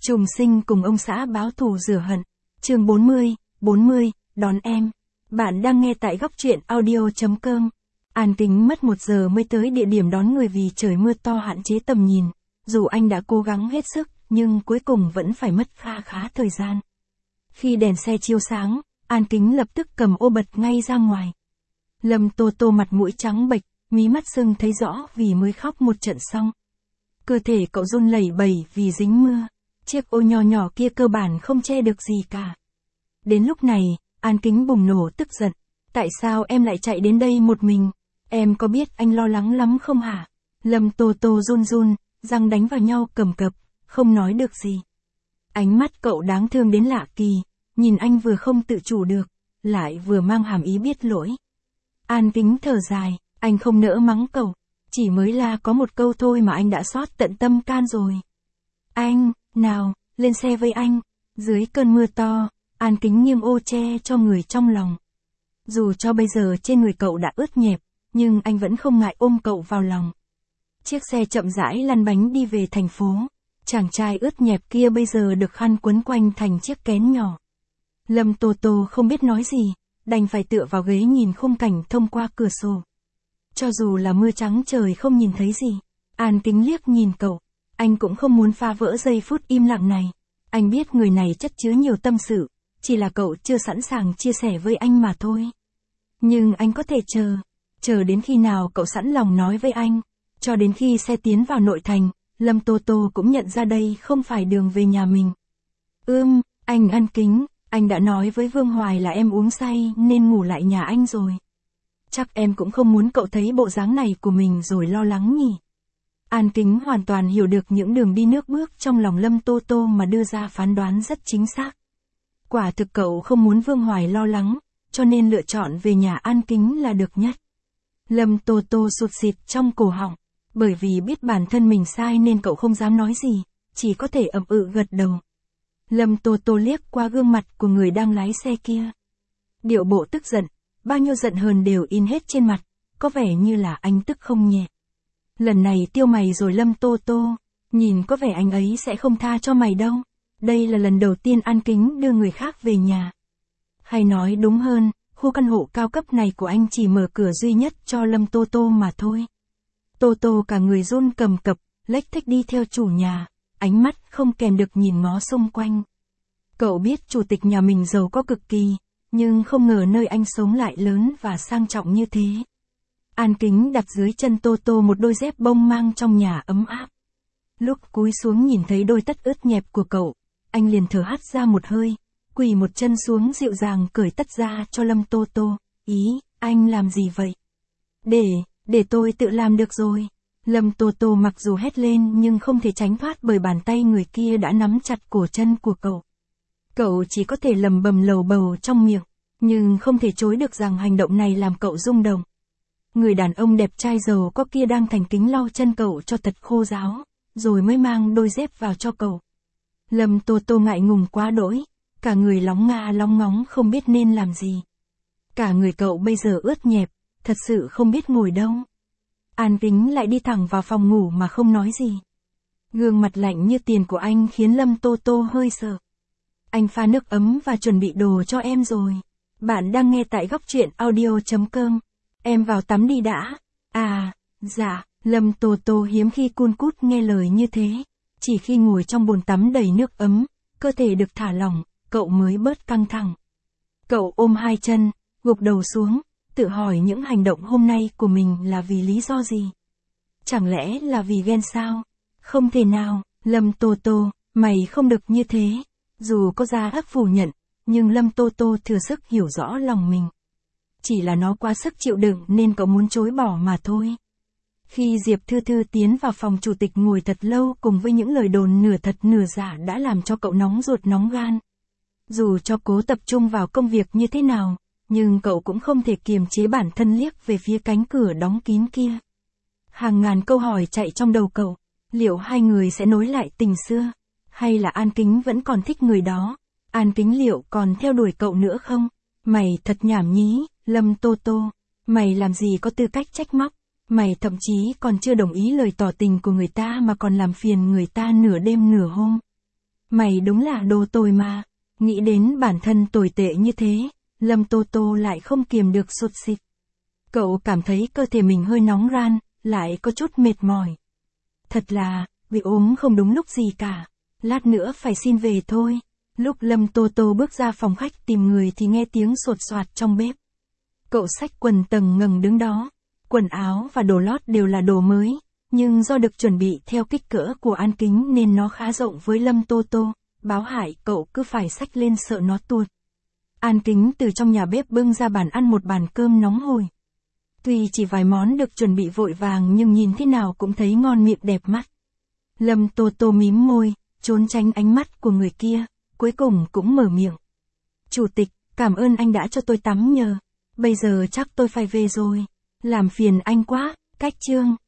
Trùng sinh cùng ông xã báo thù rửa hận. Chương 40, đón em. Bạn đang nghe tại góc truyện audio.com. An Kính mất 1 giờ mới tới địa điểm đón người vì trời mưa to hạn chế tầm nhìn. Dù anh đã cố gắng hết sức, nhưng cuối cùng vẫn phải mất khá thời gian. Khi đèn xe chiếu sáng, An Kính lập tức cầm ô bật ngay ra ngoài. Lâm Tô Tô mặt mũi trắng bệch, mí mắt sưng thấy rõ vì mới khóc một trận xong. Cơ thể cậu run lẩy bẩy vì dính mưa. Chiếc ô nhỏ kia cơ bản không che được gì cả. Đến lúc này, An Kính bùng nổ tức giận. Tại sao em lại chạy đến đây một mình? Em có biết anh lo lắng lắm không hả? Lâm Tô Tô run, răng đánh vào nhau cầm cập, không nói được gì. Ánh mắt cậu đáng thương đến lạ kỳ, nhìn anh vừa không tự chủ được, lại vừa mang hàm ý biết lỗi. An Kính thở dài, anh không nỡ mắng cậu, chỉ mới là có một câu thôi mà anh đã xót tận tâm can rồi. Anh, nào, lên xe với anh. Dưới cơn mưa to, An Kính nghiêng ô che cho người trong lòng. Dù cho bây giờ trên người cậu đã ướt nhẹp, nhưng anh vẫn không ngại ôm cậu vào lòng. Chiếc xe chậm rãi lăn bánh đi về thành phố. Chàng trai ướt nhẹp kia bây giờ được khăn quấn quanh thành chiếc kén nhỏ. Lâm Tô Tô không biết nói gì, đành phải tựa vào ghế nhìn khung cảnh thông qua cửa sổ. Cho dù là mưa trắng trời không nhìn thấy gì, An Kính liếc nhìn cậu. Anh cũng không muốn phá vỡ giây phút im lặng này. Anh biết người này chất chứa nhiều tâm sự, chỉ là cậu chưa sẵn sàng chia sẻ với anh mà thôi. Nhưng anh có thể chờ đến khi nào cậu sẵn lòng nói với anh. Cho đến khi xe tiến vào nội thành, Lâm Tô Tô cũng nhận ra đây không phải đường về nhà mình. Anh An Kính, anh đã nói với Vương Hoài là em uống say nên ngủ lại nhà anh rồi. Chắc em cũng không muốn cậu thấy bộ dáng này của mình rồi lo lắng nhỉ. An Kính hoàn toàn hiểu được những đường đi nước bước trong lòng Lâm Tô Tô mà đưa ra phán đoán rất chính xác. Quả thực cậu không muốn Vương Hoài lo lắng, cho nên lựa chọn về nhà An Kính là được nhất. Lâm Tô Tô sụt sịt trong cổ họng, bởi vì biết bản thân mình sai nên cậu không dám nói gì, chỉ có thể ậm gật đầu. Lâm Tô Tô liếc qua gương mặt của người đang lái xe kia. Điệu bộ tức giận, bao nhiêu giận hờn đều in hết trên mặt, có vẻ như là anh tức không nhẹ. Lần này tiêu mày rồi Lâm Tô Tô, nhìn có vẻ anh ấy sẽ không tha cho mày đâu. Đây là lần đầu tiên An Kính đưa người khác về nhà. Hay nói đúng hơn, khu căn hộ cao cấp này của anh chỉ mở cửa duy nhất cho Lâm Tô Tô mà thôi. Tô Tô cả người run cầm cập, lếch thếch đi theo chủ nhà, ánh mắt không kèm được nhìn ngó xung quanh. Cậu biết chủ tịch nhà mình giàu có cực kỳ, nhưng không ngờ nơi anh sống lại lớn và sang trọng như thế. An Kính đặt dưới chân Tô Tô một đôi dép bông mang trong nhà ấm áp. Lúc cúi xuống nhìn thấy đôi tất ướt nhẹp của cậu, anh liền thở hắt ra một hơi, quỳ một chân xuống dịu dàng cởi tất ra cho Lâm Tô Tô. Ý, anh làm gì vậy? Để tôi tự làm được rồi. Lâm Tô Tô mặc dù hét lên nhưng không thể tránh thoát bởi bàn tay người kia đã nắm chặt cổ chân của cậu. Cậu chỉ có thể lầm bầm lầu bầu trong miệng, nhưng không thể chối được rằng hành động này làm cậu rung động. Người đàn ông đẹp trai giàu có kia đang thành kính lau chân cậu cho thật khô ráo, rồi mới mang đôi dép vào cho cậu. Lâm Tô Tô ngại ngùng quá đỗi, cả người lóng ngà lóng ngóng không biết nên làm gì. Cả người cậu bây giờ ướt nhẹp, thật sự không biết ngồi đâu. An Kính lại đi thẳng vào phòng ngủ mà không nói gì. Gương mặt lạnh như tiền của anh khiến Lâm Tô Tô hơi sợ. Anh pha nước ấm và chuẩn bị đồ cho em rồi. Bạn đang nghe tại góc truyện audio.com. Em vào tắm đi đã. À, dạ. Lâm Tô Tô hiếm khi cun cút nghe lời như thế. Chỉ khi ngồi trong bồn tắm đầy nước ấm, cơ thể được thả lỏng, cậu mới bớt căng thẳng. Cậu ôm hai chân, gục đầu xuống, tự hỏi những hành động hôm nay của mình là vì lý do gì? Chẳng lẽ là vì ghen sao? Không thể nào, Lâm Tô Tô, mày không được như thế. Dù có ra ấp phủ nhận, nhưng Lâm Tô Tô thừa sức hiểu rõ lòng mình. Chỉ là nó quá sức chịu đựng nên cậu muốn chối bỏ mà thôi. Khi Diệp Thư Thư tiến vào phòng chủ tịch ngồi thật lâu cùng với những lời đồn nửa thật nửa giả đã làm cho cậu nóng ruột nóng gan. Dù cho cố tập trung vào công việc như thế nào, nhưng cậu cũng không thể kiềm chế bản thân liếc về phía cánh cửa đóng kín kia. Hàng ngàn câu hỏi chạy trong đầu cậu, liệu hai người sẽ nối lại tình xưa, hay là An Kính vẫn còn thích người đó? An Kính liệu còn theo đuổi cậu nữa không? Mày thật nhảm nhí, Lâm Tô Tô, mày làm gì có tư cách trách móc, mày thậm chí còn chưa đồng ý lời tỏ tình của người ta mà còn làm phiền người ta nửa đêm nửa hôm. Mày đúng là đồ tồi mà. Nghĩ đến bản thân tồi tệ như thế, Lâm Tô Tô lại không kiềm được sụt sịt. Cậu cảm thấy cơ thể mình hơi nóng ran, lại có chút mệt mỏi. Thật là, bị ốm không đúng lúc gì cả. Lát nữa phải xin về thôi. Lúc Lâm Tô Tô bước ra phòng khách tìm người thì nghe tiếng sột soạt trong bếp. Cậu xách quần tầng ngẩng đứng đó. Quần áo và đồ lót đều là đồ mới, nhưng do được chuẩn bị theo kích cỡ của An Kính nên nó khá rộng với Lâm Tô Tô. Báo hại cậu cứ phải xách lên sợ nó tuột. An Kính từ trong nhà bếp bưng ra bàn ăn một bàn cơm nóng hổi. Tuy chỉ vài món được chuẩn bị vội vàng nhưng nhìn thế nào cũng thấy ngon miệng đẹp mắt. Lâm Tô Tô mím môi, trốn tránh ánh mắt của người kia, cuối cùng cũng mở miệng. Chủ tịch, cảm ơn anh đã cho tôi tắm nhờ. Bây giờ chắc tôi phải về rồi. Làm phiền anh quá, Cách Chương.